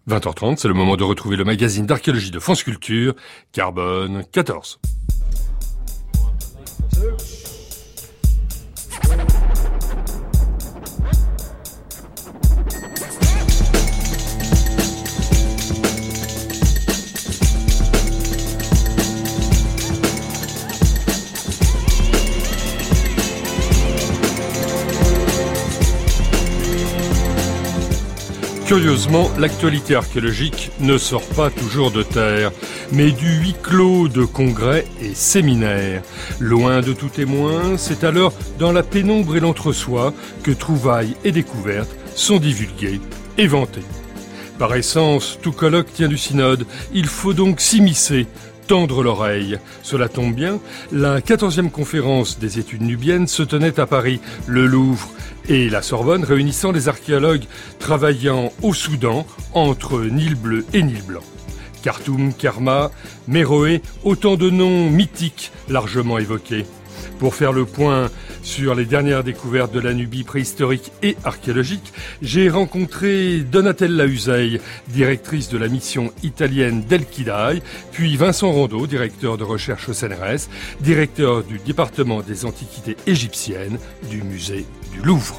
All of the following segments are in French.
20h30, c'est le moment de retrouver le magazine d'archéologie de France Culture, Carbone 14. Curieusement, l'actualité archéologique ne sort pas toujours de terre, mais du huis clos de congrès et séminaires. Loin de tout témoin, c'est alors dans la pénombre et l'entre-soi que trouvailles et découvertes sont divulguées et vantées. Par essence, tout colloque tient du synode, il faut donc s'immiscer, tendre l'oreille. Cela tombe bien, la 14e conférence des études nubiennes se tenait à Paris, le Louvre et la Sorbonne, réunissant les archéologues travaillant au Soudan entre Nil bleu et Nil blanc. Khartoum, Kerma, Méroé, autant de noms mythiques largement évoqués. Pour faire le point sur les dernières découvertes de la Nubie préhistorique et archéologique, j'ai rencontré Donatella Useil, directrice de la mission italienne d'El Kidai, puis Vincent Rondeau, directeur de recherche au CNRS, directeur du département des antiquités égyptiennes du musée du Louvre.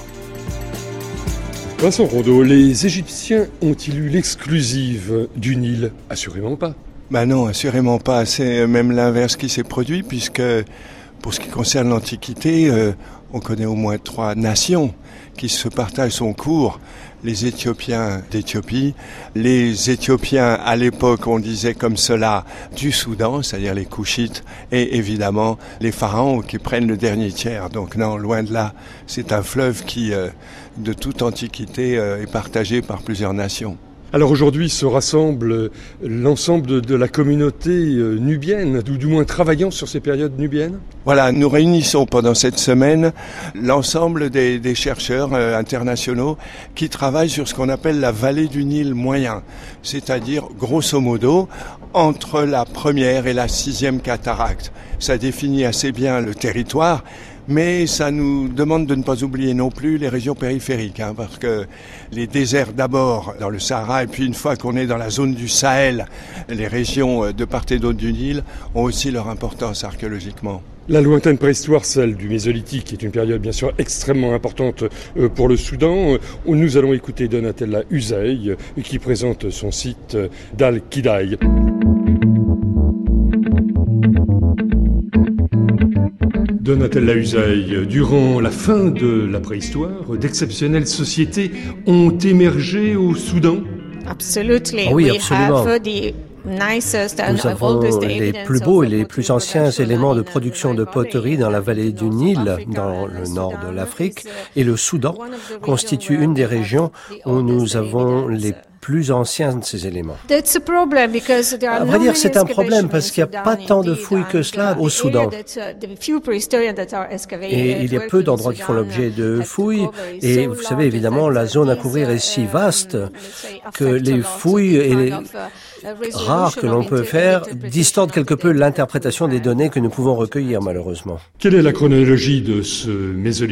Vincent Rondeau, les Égyptiens ont-ils eu l'exclusive du Nil ? Assurément pas. Non, assurément pas. C'est même l'inverse qui s'est produit, puisque pour ce qui concerne l'Antiquité, on connaît au moins 3 nations qui se partagent son cours. Les Éthiopiens d'Éthiopie, les Éthiopiens à l'époque, on disait comme cela, du Soudan, c'est-à-dire les Couchites, et évidemment les pharaons qui prennent le dernier tiers. Donc non, loin de là, c'est un fleuve qui, de toute antiquité, est partagé par plusieurs nations. Alors aujourd'hui se rassemble l'ensemble de la communauté nubienne, ou du moins travaillant sur ces périodes nubiennes ? Voilà, nous réunissons pendant cette semaine l'ensemble des chercheurs internationaux qui travaillent sur ce qu'on appelle la vallée du Nil moyen, c'est-à-dire grosso modo entre la première et la 6e cataracte. Ça définit assez bien le territoire. Mais ça nous demande de ne pas oublier non plus les régions périphériques, parce que les déserts d'abord dans le Sahara, et puis une fois qu'on est dans la zone du Sahel, les régions de part et d'autre du Nil ont aussi leur importance archéologiquement. La lointaine préhistoire, celle du Mésolithique, est une période bien sûr extrêmement importante pour le Soudan. Nous allons écouter Donatella Useil qui présente son site d'Al Kidai. Donatella Useil, durant la fin de la préhistoire, d'exceptionnelles sociétés ont émergé au Soudan. Oui, absolument. Nous avons les plus beaux et les plus anciens éléments de production de poterie dans la vallée du Nil, dans le nord de l'Afrique, et le Soudan constitue une des régions où nous avons les plus anciens de ces éléments. À vrai dire, c'est un problème parce qu'il n'y a pas tant de fouilles que cela au Soudan. Et il y a peu d'endroits qui font l'objet de fouilles. Et vous savez, évidemment, la zone à couvrir est si vaste que les fouilles rares que l'on peut faire distordent quelque peu l'interprétation des données que nous pouvons recueillir, malheureusement. Quelle est la chronologie de ce Mésolithique ?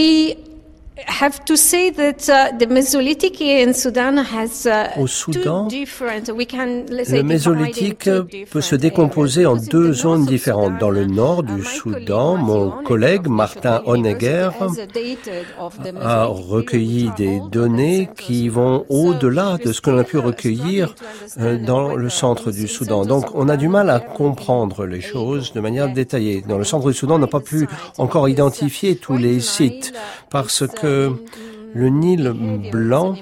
Au Soudan, le Mésolithique peut se décomposer en 2 zones différentes. Dans le nord du Soudan, mon collègue Martin Honegger a recueilli des données qui vont au-delà de ce que l'on a pu recueillir dans le centre du Soudan. Donc on a du mal à comprendre les choses de manière détaillée. Dans le centre du Soudan, on n'a pas pu encore identifier tous les sites parce que le Nil blanc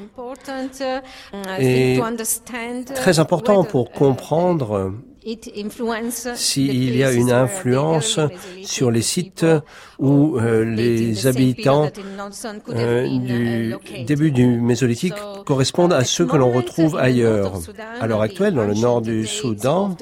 est très important pour comprendre s'il y a une influence sur les sites où les habitants du début du Mésolithique correspondent à ceux que l'on retrouve ailleurs. À l'heure actuelle, dans le nord du Soudan,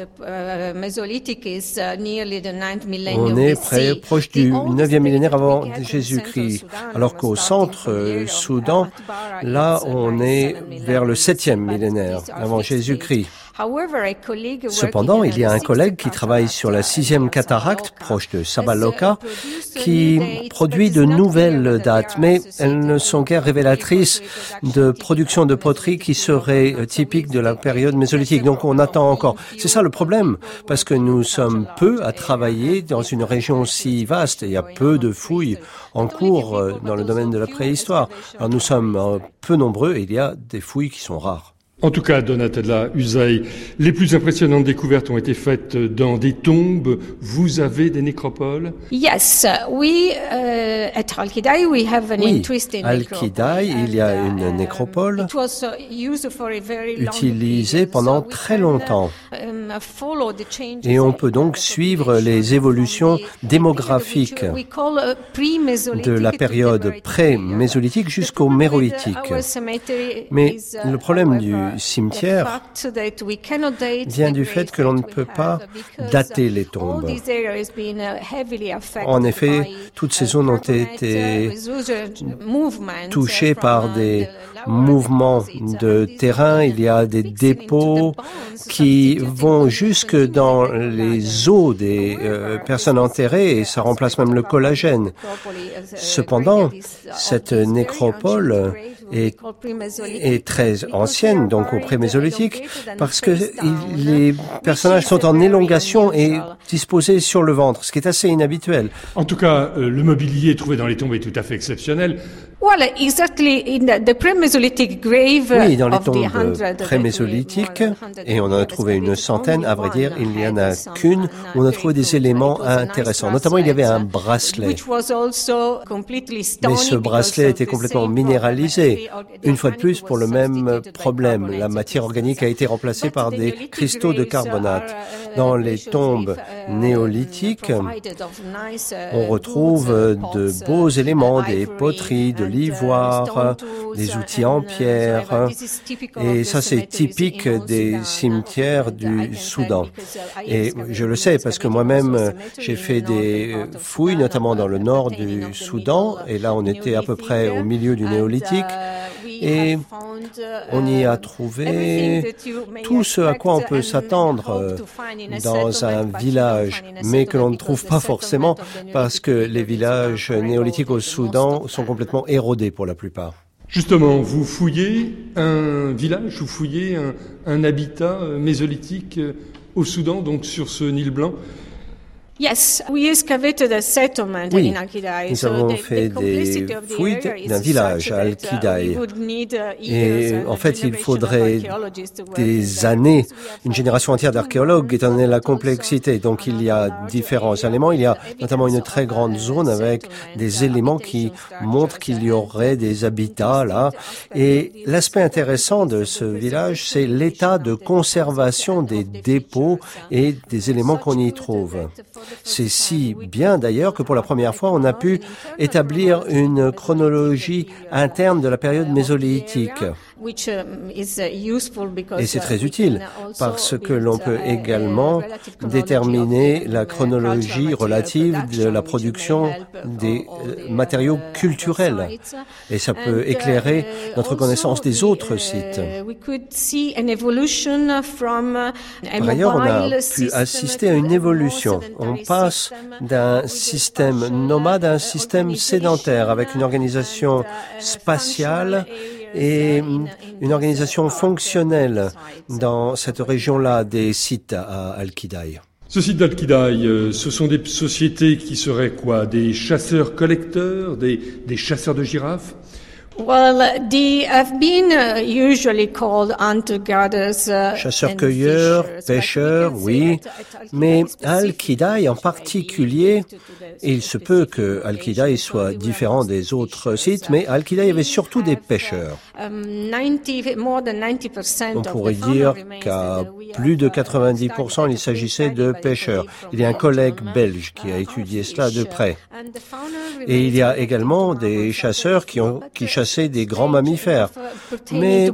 on est proche du 9e millénaire avant Jésus-Christ, alors qu'au centre Soudan, là, on est vers le 7e millénaire avant Jésus-Christ. Cependant, il y a un collègue qui travaille sur la 6e cataracte, proche de Sabaloka, qui produit de nouvelles dates, mais elles ne sont guère révélatrices de production de poterie qui serait typique de la période mésolithique. Donc on attend encore. C'est ça le problème, parce que nous sommes peu à travailler dans une région si vaste. Il y a peu de fouilles en cours dans le domaine de la préhistoire. Alors nous sommes peu nombreux et il y a des fouilles qui sont rares. En tout cas, Donatella Uzay, les plus impressionnantes découvertes ont été faites dans des tombes. Vous avez des nécropoles? Yes, at Al-Kidai, we have an interesting Al-Kidai, il y a une nécropole utilisée pendant très longtemps. Et on peut donc suivre les évolutions démographiques de la période pré-mésolithique jusqu'au méroïtique. Mais le problème du cimetière vient du fait que l'on ne peut pas dater les tombes. En effet, toutes ces zones ont été touchées par des mouvements de terrain. Il y a des dépôts qui vont jusque dans les os des personnes enterrées et ça remplace même le collagène. Cependant, cette nécropole est très ancienne, donc au pré-mésolithique, parce que les personnages sont en élongation et disposés sur le ventre, ce qui est assez inhabituel. En tout cas, le mobilier trouvé dans les tombes est tout à fait exceptionnel. Oui, dans les tombes pré-mésolithiques, et on en a trouvé une centaine, à vrai dire, il n'y en a qu'une, où on a trouvé des éléments intéressants. Notamment, il y avait un bracelet. Mais ce bracelet était complètement minéralisé. Une fois de plus, pour le même problème. La matière organique a été remplacée par des cristaux de carbonate. Dans les tombes néolithiques, on retrouve de beaux éléments, des poteries, de l'ivoire, des outils en pierre. Et ça, c'est typique des cimetières du Soudan. Et je le sais parce que moi-même, j'ai fait des fouilles, notamment dans le nord du Soudan. Et là, on était à peu près au milieu du néolithique. Et on y a trouvé tout ce à quoi on peut s'attendre dans un village, mais que l'on ne trouve pas forcément parce que les villages néolithiques au Soudan sont complètement érodés pour la plupart. Justement, vous fouillez un village, vous fouillez un habitat mésolithique au Soudan, donc sur ce Nil blanc. Yes, we excavated a settlement in Al-Kidai. Nous avons fait des fouilles d'un village à Al-Kidai. Et en fait, il faudrait des années, une génération entière d'archéologues, étant donné la complexité. Donc, il y a différents éléments. Il y a notamment une très grande zone avec des éléments qui montrent qu'il y aurait des habitats là. Et l'aspect intéressant de ce village, c'est l'état de conservation des dépôts et des éléments qu'on y trouve. C'est si bien d'ailleurs que pour la première fois, on a pu établir une chronologie interne de la période mésolithique. Et c'est très utile parce que l'on peut également déterminer la chronologie relative de la production des matériaux culturels. Et ça peut éclairer notre connaissance des autres sites. Par ailleurs, on a pu assister à une évolution. On passe d'un système nomade à un système sédentaire avec une organisation spatiale et une organisation fonctionnelle dans cette région-là des sites à Al-Kidai. Ce site d'Al-Kidai, ce sont des sociétés qui seraient quoi? Des chasseurs-collecteurs, des chasseurs de girafes? Well, they have been usually called hunter-gatherers. Chasseurs-cueilleurs, pêcheurs, oui. Mais Al-Kidai en particulier, il se peut que Al-Kidai soit différent des autres sites, mais Al-Kidai avait surtout des pêcheurs. On pourrait dire qu'à plus de 90%, il s'agissait de pêcheurs. Il y a un collègue belge qui a étudié cela de près. Et il y a également des chasseurs qui chassaient des grands mammifères. Mais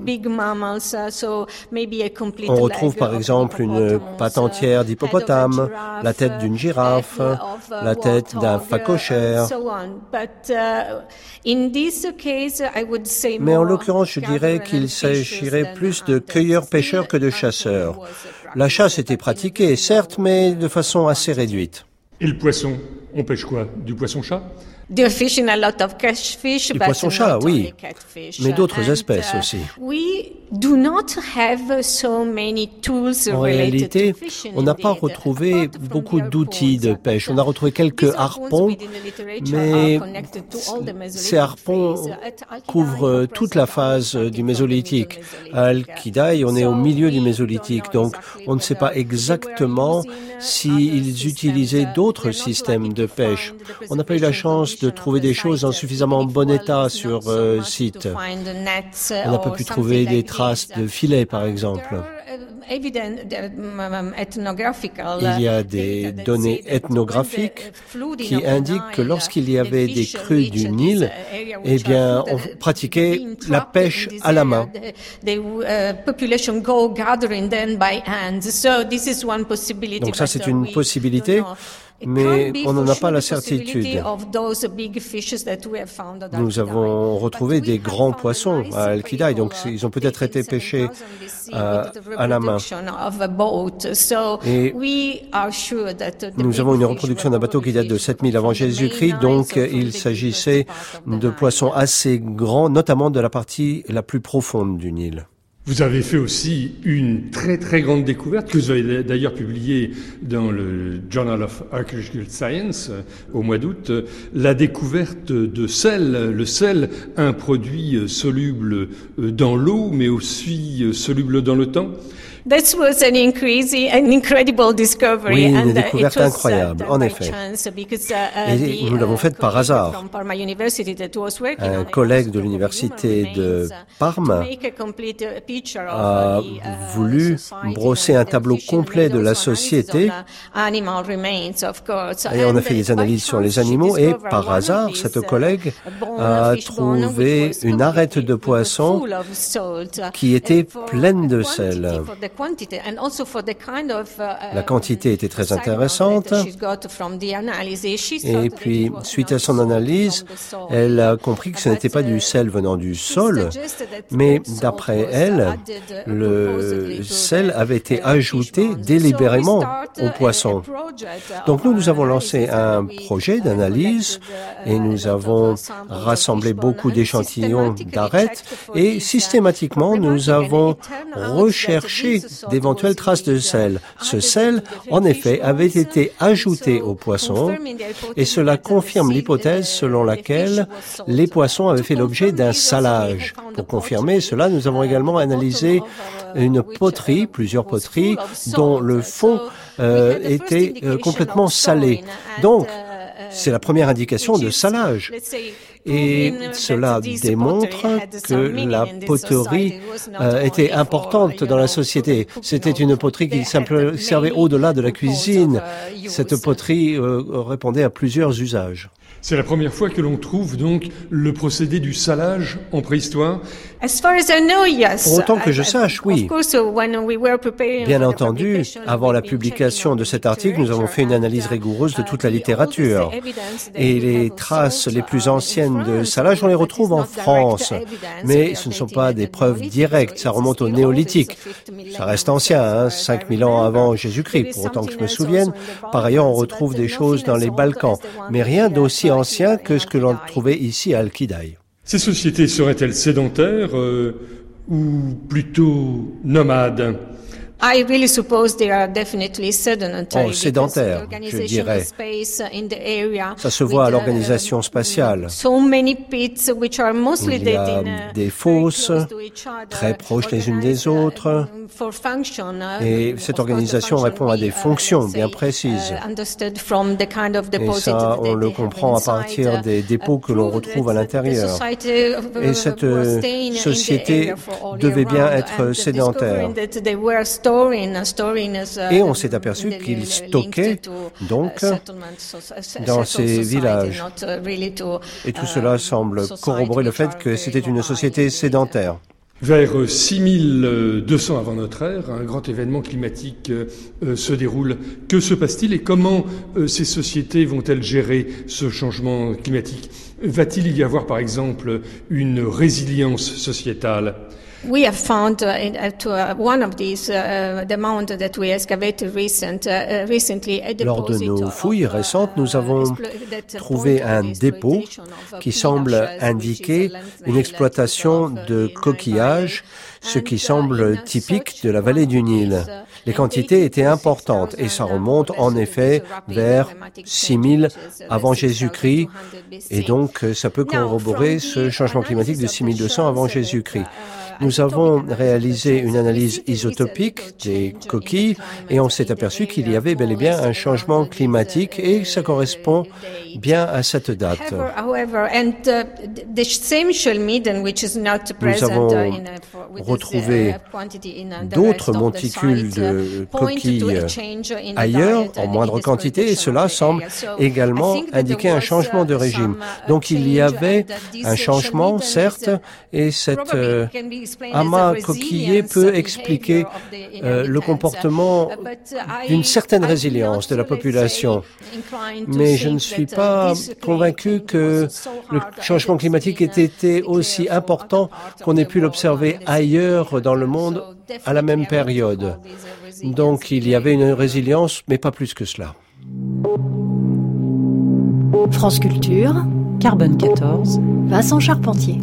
on retrouve par exemple une patte entière d'hippopotame, la tête d'une girafe, la tête d'un phacochère. Mais en l'occurrence, l'occurrence, je dirais qu'il s'agirait plus de cueilleurs-pêcheurs que de chasseurs. La chasse était pratiquée, certes, mais de façon assez réduite. Et le poisson, on pêche quoi? Du poisson-chat? Du poisson-chat, oui, mais d'autres espèces aussi. En réalité, on n'a pas retrouvé beaucoup d'outils de pêche. On a retrouvé quelques harpons, mais ces harpons couvrent toute la phase du Mésolithique. À Al-Kidai, on est au milieu du Mésolithique, donc on ne sait pas exactement s'ils utilisaient d'autres systèmes de pêche. On n'a pas eu la chance de trouver des choses en suffisamment bon état sur site. On n'a pas pu trouver des traces de filets, par exemple. Il y a des données ethnographiques qui indiquent que lorsqu'il y avait des crues du Nil, eh bien, on pratiquait la pêche à la main. Donc ça, c'est une possibilité. Mais on n'en a pas la certitude. Nous avons retrouvé des grands poissons à Al-Kidai, donc ils ont peut-être été pêchés à la main. Et nous avons une reproduction d'un bateau qui date de 7000 avant Jésus-Christ, donc il s'agissait de poissons assez grands, notamment de la partie la plus profonde du Nil. Vous avez fait aussi une très très grande découverte que vous avez d'ailleurs publiée dans le Journal of Archaeological Science au mois d'août, la découverte de sel. Le sel, un produit soluble dans l'eau mais aussi soluble dans le temps. That was an incredible discovery. Oui, une découverte incroyable, en effet. Et nous l'avons faite par hasard. Un collègue de l'université de Parme a voulu brosser un tableau complet de la société et on a fait des analyses sur les animaux et par hasard, cette collègue a trouvé une arête de poisson qui était pleine de sel. La quantité était très intéressante et puis, suite à son analyse, elle a compris que ce n'était pas du sel venant du sol, mais d'après elle, le sel avait été ajouté délibérément au poisson. Donc nous avons lancé un projet d'analyse et nous avons rassemblé beaucoup d'échantillons d'arêtes et systématiquement nous avons recherché d'éventuelles traces de sel. Ce sel, en effet, avait été ajouté aux poissons et cela confirme l'hypothèse selon laquelle les poissons avaient fait l'objet d'un salage. Pour confirmer cela, nous avons également analysé une poterie, plusieurs poteries, dont le fond était complètement salé. Donc, c'est la première indication de salage. Et cela démontre que la poterie était importante dans la société. C'était une poterie qui servait au-delà de la cuisine. Cette poterie répondait à plusieurs usages. C'est la première fois que l'on trouve donc le procédé du salage en préhistoire. Pour autant que je sache, oui. Bien entendu, avant la publication de cet article, nous avons fait une analyse rigoureuse de toute la littérature. Et les traces les plus anciennes de salage, on les retrouve en France. Mais ce ne sont pas des preuves directes, ça remonte au néolithique. Ça reste ancien, 5000 ans avant Jésus-Christ, pour autant que je me souvienne. Par ailleurs, on retrouve des choses dans les Balkans, mais rien d'aussi ancien que ce que l'on trouvait ici à Al-Kidai. Ces sociétés seraient-elles sédentaires ou plutôt nomades? Sédentaires, je dirais. Ça se voit à l'organisation spatiale. Il y a des fosses très proches les unes des autres. Et cette organisation répond à des fonctions bien précises. Et ça, on le comprend à partir des dépôts que l'on retrouve à l'intérieur. Et cette société devait bien être sédentaire. Et on s'est aperçu qu'ils stockaient donc dans ces villages. Et tout cela semble corroborer le fait que c'était une société sédentaire. Vers 6200 avant notre ère, un grand événement climatique se déroule. Que se passe-t-il et comment ces sociétés vont-elles gérer ce changement climatique ? Va-t-il y avoir par exemple une résilience sociétale ? We have found one of these the mound that we excavated recently. Lors de nos fouilles récentes, nous avons trouvé un dépôt qui semble indiquer une exploitation de coquillages, ce qui semble typique de la vallée du Nil. Les quantités étaient importantes et ça remonte en effet vers 6000 avant Jésus-Christ et donc ça peut corroborer ce changement climatique de 6200 avant Jésus-Christ. Nous avons réalisé une analyse isotopique des coquilles et on s'est aperçu qu'il y avait bel et bien un changement climatique et ça correspond bien à cette date. Nous avons retrouvé d'autres monticules de coquilles ailleurs, en moindre quantité, et cela semble également indiquer un changement de régime. Donc il y avait un changement, certes, et cet amas coquillé peut expliquer le comportement d'une certaine résilience de la population. Mais je ne suis pas convaincu que le changement climatique ait été aussi important qu'on ait pu l'observer ailleurs dans le monde à la même période. Donc il y avait une résilience, mais pas plus que cela. France Culture, Carbone 14, Vincent Charpentier.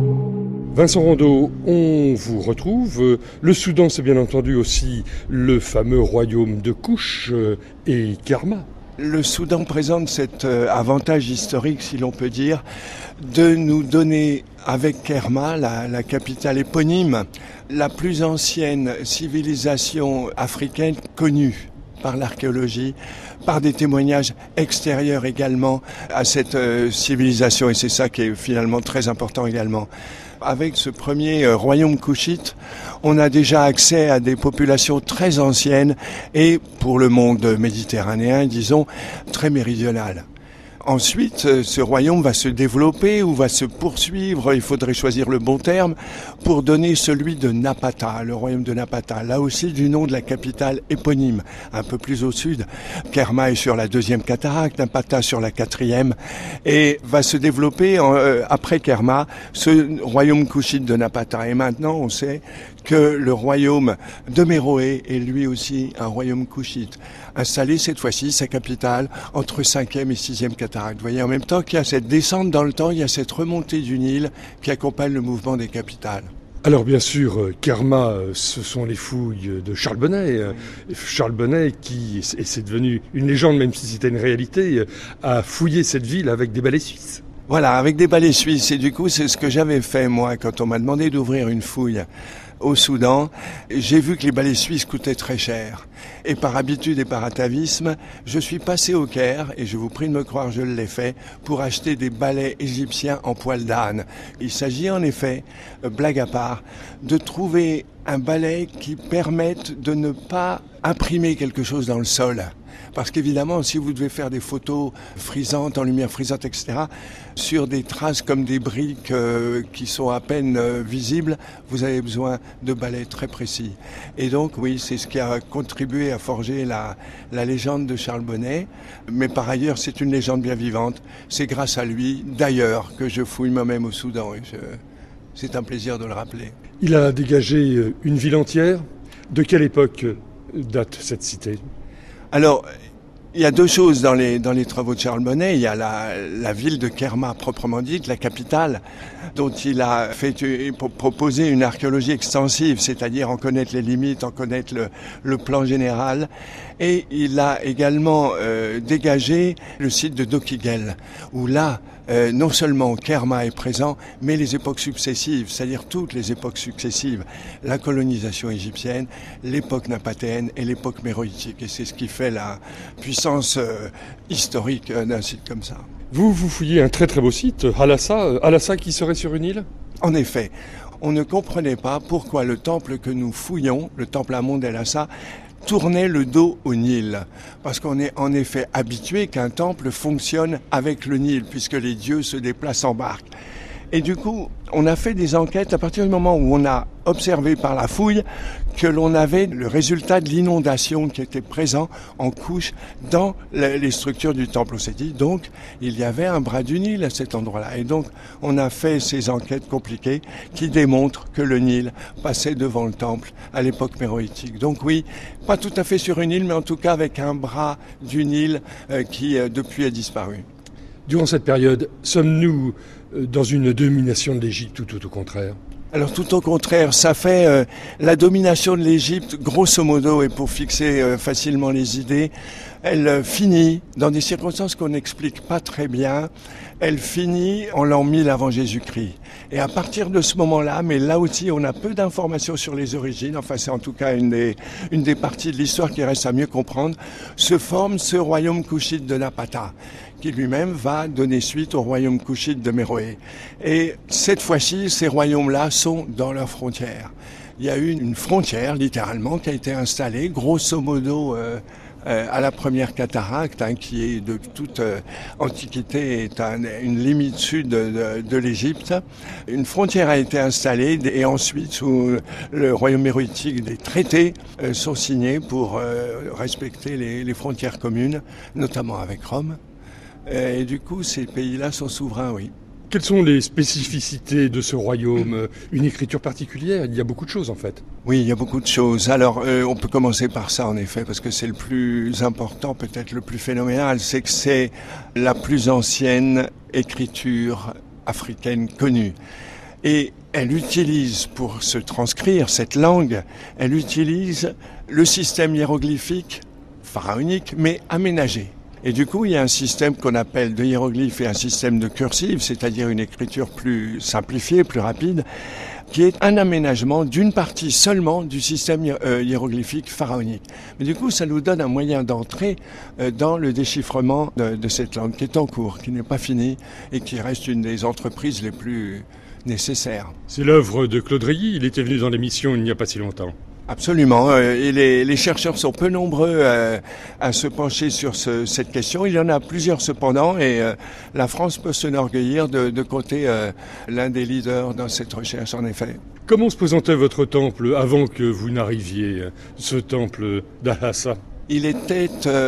Vincent Rondeau, on vous retrouve. Le Soudan, c'est bien entendu aussi le fameux royaume de Kouch et Kerma. Le Soudan présente cet avantage historique, si l'on peut dire, de nous donner, avec Kerma, la capitale éponyme, la plus ancienne civilisation africaine connue par l'archéologie, par des témoignages extérieurs également à cette civilisation. Et c'est ça qui est finalement très important également. Avec ce premier royaume couchite, on a déjà accès à des populations très anciennes et, pour le monde méditerranéen, disons, très méridionales. Ensuite, ce royaume va se développer ou va se poursuivre, il faudrait choisir le bon terme, pour donner celui de Napata, le royaume de Napata, là aussi du nom de la capitale éponyme, un peu plus au sud. Kerma est sur la 2e cataracte, Napata sur la 4e, et va se développer après Kerma, ce royaume couchite de Napata. Et maintenant, on sait que le royaume de Méroé est lui aussi un royaume couchite, installé cette fois-ci, sa capitale, entre 5e et 6e cataracte. Vous voyez, en même temps qu'il y a cette descente dans le temps, il y a cette remontée du Nil qui accompagne le mouvement des capitales. Alors bien sûr, Kerma, ce sont les fouilles de Charles Bonnet. Charles Bonnet qui, et c'est devenu une légende même si c'était une réalité, a fouillé cette ville avec des balais suisses. Voilà, avec des balais suisses. Et du coup, c'est ce que j'avais fait moi quand on m'a demandé d'ouvrir une fouille au Soudan. J'ai vu que les balais suisses coûtaient très cher. Et par habitude et par atavisme, je suis passé au Caire, et je vous prie de me croire, je l'ai fait, pour acheter des balais égyptiens en poil d'âne. Il s'agit en effet, blague à part, de trouver un balai qui permette de ne pas imprimer quelque chose dans le sol. Parce qu'évidemment, si vous devez faire des photos frisantes, en lumière frisante, etc., sur des traces comme des briques qui sont à peine visibles, vous avez besoin de balais très précis. Et donc, oui, c'est ce qui a contribué à forger la légende de Charles Bonnet. Mais par ailleurs, c'est une légende bien vivante. C'est grâce à lui, d'ailleurs, que je fouille moi-même au Soudan. Et c'est un plaisir de le rappeler. Il a dégagé une ville entière. De quelle époque date cette cité ? Alors, il y a deux choses dans les travaux de Charles Bonnet. Il y a la ville de Kerma proprement dite, la capitale, dont il a proposé une archéologie extensive, c'est-à-dire en connaître les limites, en connaître le plan général. Et il a également dégagé le site de Dokigel, où là, non seulement Kerma est présent, mais les époques successives, c'est-à-dire toutes les époques successives, la colonisation égyptienne, l'époque napatéenne et l'époque méroïtique. Et c'est ce qui fait la puissance historique d'un site comme ça. Vous fouillez un très très beau site, Halassa qui serait sur une île ? En effet, on ne comprenait pas pourquoi le temple que nous fouillons, le temple Amon d'Halassa, tournait le dos au Nil. Parce qu'on est en effet habitué qu'un temple fonctionne avec le Nil, puisque les dieux se déplacent en barque. Et du coup, on a fait des enquêtes à partir du moment où on a observé par la fouille que l'on avait le résultat de l'inondation qui était présent en couche dans les structures du temple Seti. Donc, il y avait un bras du Nil à cet endroit-là. Et donc, on a fait ces enquêtes compliquées qui démontrent que le Nil passait devant le temple à l'époque méroïtique. Donc oui, pas tout à fait sur une île, mais en tout cas avec un bras du Nil qui depuis a disparu. Durant cette période, sommes-nous dans une domination de l'Égypte ou tout au contraire ? Alors tout au contraire, ça fait la domination de l'Égypte, grosso modo, et pour fixer facilement les idées, elle finit dans des circonstances qu'on n'explique pas très bien. Elle finit en l'an 1000 avant Jésus-Christ. Et à partir de ce moment-là, mais là aussi on a peu d'informations sur les origines, enfin c'est en tout cas une des parties de l'histoire qui reste à mieux comprendre, se forme ce royaume couchite de Napata, qui lui-même va donner suite au royaume couchite de Méroé. Et cette fois-ci, ces royaumes-là sont dans leurs frontières. Il y a eu une frontière, littéralement, qui a été installée, grosso modo, à la première cataracte, qui est de toute antiquité, est une limite sud de l'Égypte. Une frontière a été installée et ensuite, sous le royaume méroïtique, des traités sont signés pour respecter les frontières communes, notamment avec Rome. Et du coup, ces pays-là sont souverains, oui. Quelles sont les spécificités de ce royaume ? Une écriture particulière ? Il y a beaucoup de choses en fait. Oui, il y a beaucoup de choses. Alors, on peut commencer par ça en effet, parce que c'est le plus important, peut-être le plus phénoménal, c'est que c'est la plus ancienne écriture africaine connue. Et elle utilise, pour se transcrire cette langue, elle utilise le système hiéroglyphique pharaonique, mais aménagé. Et du coup, il y a un système qu'on appelle de hiéroglyphes et un système de cursive, c'est-à-dire une écriture plus simplifiée, plus rapide, qui est un aménagement d'une partie seulement du système hiéroglyphique pharaonique. Mais du coup, ça nous donne un moyen d'entrer dans le déchiffrement de cette langue qui est en cours, qui n'est pas finie et qui reste une des entreprises les plus nécessaires. C'est l'œuvre de Claude Rayy, il était venu dans l'émission il n'y a pas si longtemps. Absolument, et les chercheurs sont peu nombreux à se pencher sur cette question. Il y en a plusieurs cependant, et la France peut s'enorgueillir de compter l'un des leaders dans cette recherche, en effet. Comment se présentait votre temple avant que vous n'arriviez, ce temple d'Al-Hassa ? Il était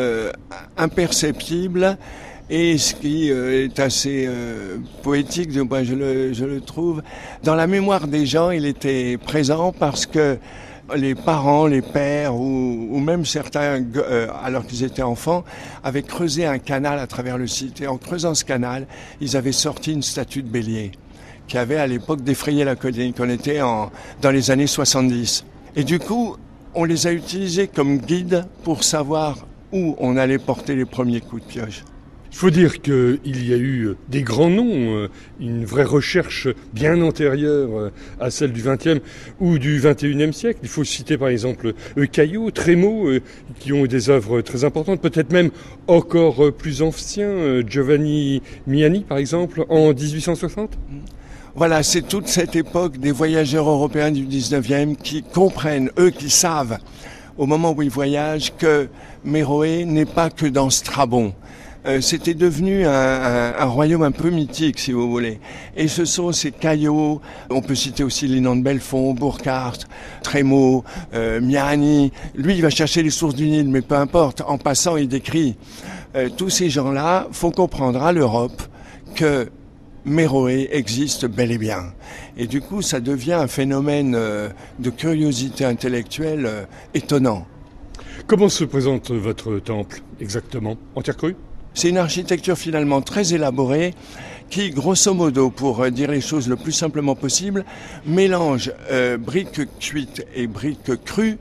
imperceptible, et ce qui est assez poétique, je le trouve, dans la mémoire des gens, il était présent parce que les parents, les pères ou même certains, alors qu'ils étaient enfants, avaient creusé un canal à travers le site. Et en creusant ce canal, ils avaient sorti une statue de bélier qui avait à l'époque défrayé la colline, qu'on était dans les années 70. Et du coup, on les a utilisés comme guides pour savoir où on allait porter les premiers coups de pioche. Il faut dire qu'il y a eu des grands noms, une vraie recherche bien antérieure à celle du XXe ou du XXIe siècle. Il faut citer par exemple Caillot, Trémaux, qui ont des œuvres très importantes, peut-être même encore plus anciens, Giovanni Miani par exemple, en 1860. Voilà, c'est toute cette époque des voyageurs européens du 19e qui comprennent, eux qui savent, au moment où ils voyagent, que Méroé n'est pas que dans Strabon. C'était devenu un royaume un peu mythique, si vous voulez. Et ce sont ces caillots, on peut citer aussi Linan de Belfond, Burckhardt, Trémaux, Miani. Lui, il va chercher les sources du Nil, mais peu importe. En passant, il décrit. Tous ces gens-là font comprendre à l'Europe que Méroé existe bel et bien. Et du coup, ça devient un phénomène de curiosité intellectuelle étonnant. Comment se présente votre temple exactement ? En terre crue ? C'est une architecture finalement très élaborée qui, grosso modo, pour dire les choses le plus simplement possible, mélange briques cuites et briques crues,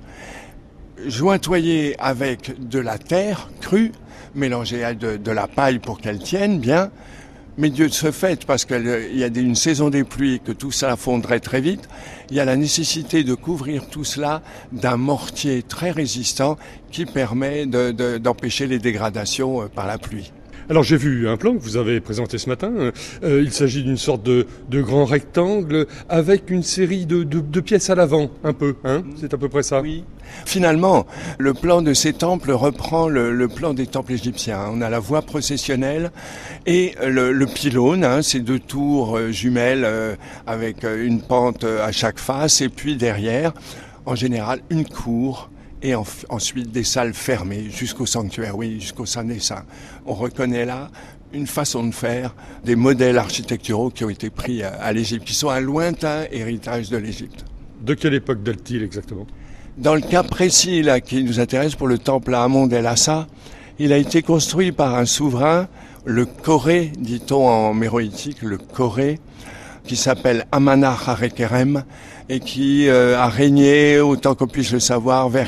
jointoyées avec de la terre crue, mélangée à de la paille pour qu'elle tienne bien. Mais Dieu de ce fait, parce qu'il y a une saison des pluies et que tout ça fondrait très vite, il y a la nécessité de couvrir tout cela d'un mortier très résistant qui permet d'empêcher les dégradations par la pluie. Alors j'ai vu un plan que vous avez présenté ce matin. Il s'agit d'une sorte de grand rectangle avec une série de pièces à l'avant, un peu. Hein, c'est à peu près ça. Oui. Finalement, le plan de ces temples reprend le plan des temples égyptiens. On a la voie processionnelle et le pylône, ces deux tours jumelles avec une pente à chaque face, et puis derrière, en général, une cour. Et ensuite des salles fermées jusqu'au sanctuaire, jusqu'au Saint des Saints. On reconnaît là une façon de faire, des modèles architecturaux qui ont été pris à l'Égypte, qui sont un lointain héritage de l'Égypte. De quelle époque date-t-il exactement ? Dans le cas précis là, qui nous intéresse pour le temple à Amon d'El-Assa, il a été construit par un souverain, le Koré, dit-on en méroïtique, le Koré, qui s'appelle Amanach-Harekerem, et qui a régné, autant qu'on puisse le savoir, vers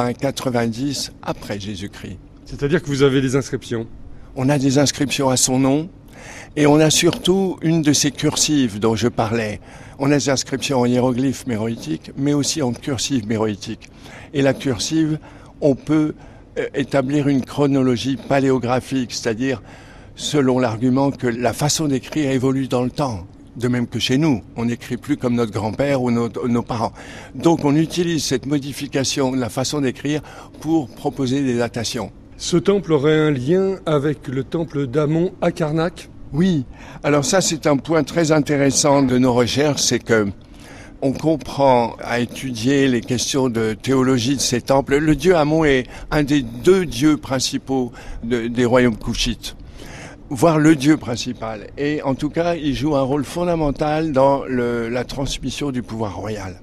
80-90 après Jésus-Christ. C'est-à-dire que vous avez des inscriptions ? On a des inscriptions à son nom, et on a surtout une de ces cursives dont je parlais. On a des inscriptions en hiéroglyphes méroïtiques, mais aussi en cursive méroïtique. Et la cursive, on peut établir une chronologie paléographique, c'est-à-dire selon l'argument que la façon d'écrire évolue dans le temps. De même que chez nous, on n'écrit plus comme notre grand-père ou nos parents. Donc on utilise cette modification de la façon d'écrire pour proposer des datations. Ce temple aurait un lien avec le temple d'Amon à Karnak ? Oui, alors ça c'est un point très intéressant de nos recherches, c'est que on comprend à étudier les questions de théologie de ces temples. Le dieu Amon est un des deux dieux principaux des royaumes couchites, voire le dieu principal. Et en tout cas, il joue un rôle fondamental dans la transmission du pouvoir royal.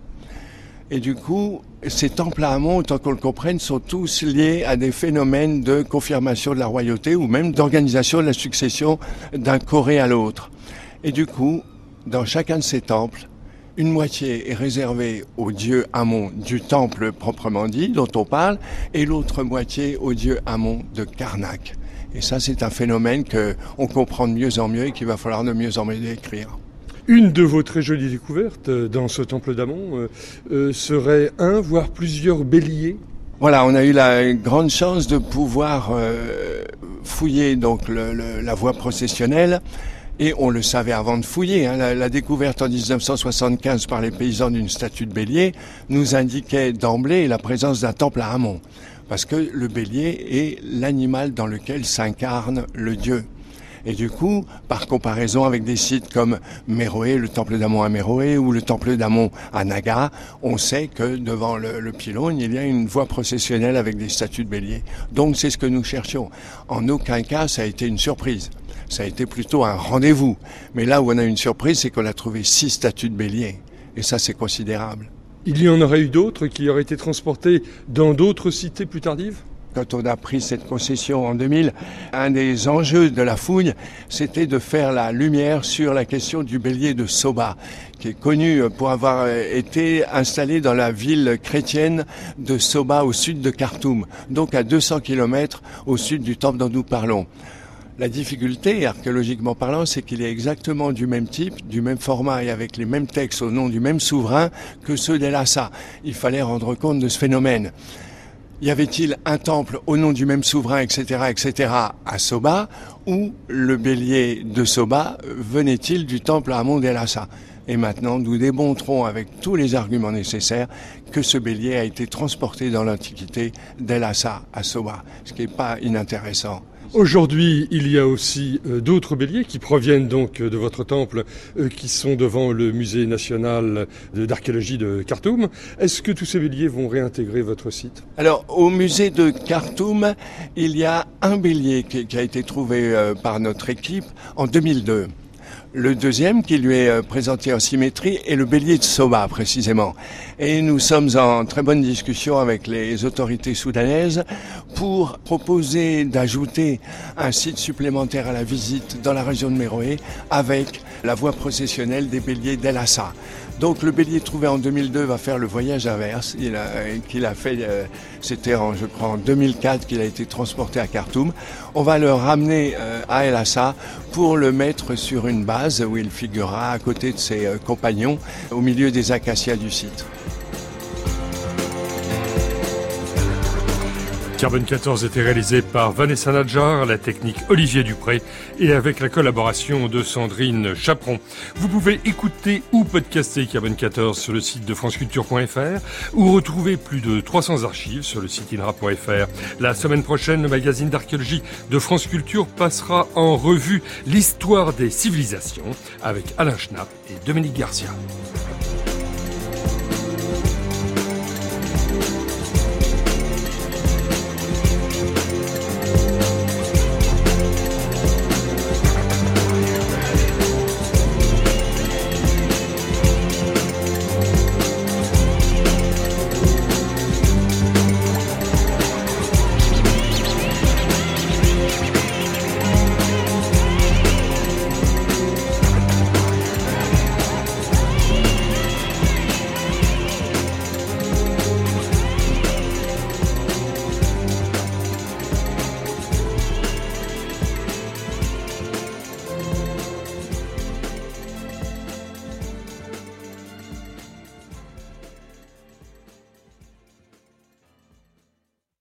Et du coup, ces temples à Amon, autant qu'on le comprenne, sont tous liés à des phénomènes de confirmation de la royauté ou même d'organisation de la succession d'un Koré à l'autre. Et du coup, dans chacun de ces temples, une moitié est réservée au dieu Amon du temple proprement dit, dont on parle, et l'autre moitié au dieu Amon de Karnak. Et ça, c'est un phénomène qu'on comprend de mieux en mieux et qu'il va falloir de mieux en mieux décrire. Une de vos très jolies découvertes dans ce temple d'Amon serait un, voire plusieurs béliers. Voilà, on a eu la grande chance de pouvoir fouiller donc la voie processionnelle. Et on le savait avant de fouiller. La découverte en 1975 par les paysans d'une statue de bélier nous indiquait d'emblée la présence d'un temple à Amon. Parce que le bélier est l'animal dans lequel s'incarne le dieu. Et du coup, par comparaison avec des sites comme Méroé, le temple d'Amon à Méroé, ou le temple d'Amon à Naga, on sait que devant le pylône, il y a une voie processionnelle avec des statues de bélier. Donc c'est ce que nous cherchions. En aucun cas, ça a été une surprise. Ça a été plutôt un rendez-vous. Mais là où on a une surprise, c'est qu'on a trouvé 6 statues de bélier. Et ça, c'est considérable. Il y en aurait eu d'autres qui auraient été transportés dans d'autres cités plus tardives ? Quand on a pris cette concession en 2000, un des enjeux de la fouille, c'était de faire la lumière sur la question du bélier de Soba, qui est connu pour avoir été installé dans la ville chrétienne de Soba au sud de Khartoum, donc à 200 km au sud du temple dont nous parlons. La difficulté, archéologiquement parlant, c'est qu'il est exactement du même type, du même format et avec les mêmes textes au nom du même souverain que ceux d'El-Assa. Il fallait rendre compte de ce phénomène. Y avait-il un temple au nom du même souverain, etc., à Soba, ou le bélier de Soba venait-il du temple à Amon d'El-Assa ? Et maintenant, nous démontrons avec tous les arguments nécessaires que ce bélier a été transporté dans l'Antiquité d'El-Assa à Soba, ce qui n'est pas inintéressant. Aujourd'hui, il y a aussi d'autres béliers qui proviennent donc de votre temple, qui sont devant le musée national d'archéologie de Khartoum. Est-ce que tous ces béliers vont réintégrer votre site ? Alors, au musée de Khartoum, il y a un bélier qui a été trouvé par notre équipe en 2002. Le deuxième, qui lui est présenté en symétrie, est le bélier de Soba, précisément. Et nous sommes en très bonne discussion avec les autorités soudanaises pour proposer d'ajouter un site supplémentaire à la visite dans la région de Méroé avec la voie processionnelle des béliers d'El-Assa. Donc le bélier trouvé en 2002 va faire le voyage inverse. Qu'il a fait, c'était je crois en 2004 qu'il a été transporté à Khartoum. On va le ramener à El-Assa pour le mettre sur une base où il figurera à côté de ses compagnons au milieu des acacias du site. Carbone 14 était réalisé par Vanessa Nadjar, la technique Olivier Dupré et avec la collaboration de Sandrine Chaperon. Vous pouvez écouter ou podcaster Carbone 14 sur le site de franceculture.fr ou retrouver plus de 300 archives sur le site inra.fr. La semaine prochaine, le magazine d'archéologie de France Culture passera en revue l'histoire des civilisations avec Alain Schnapp et Dominique Garcia.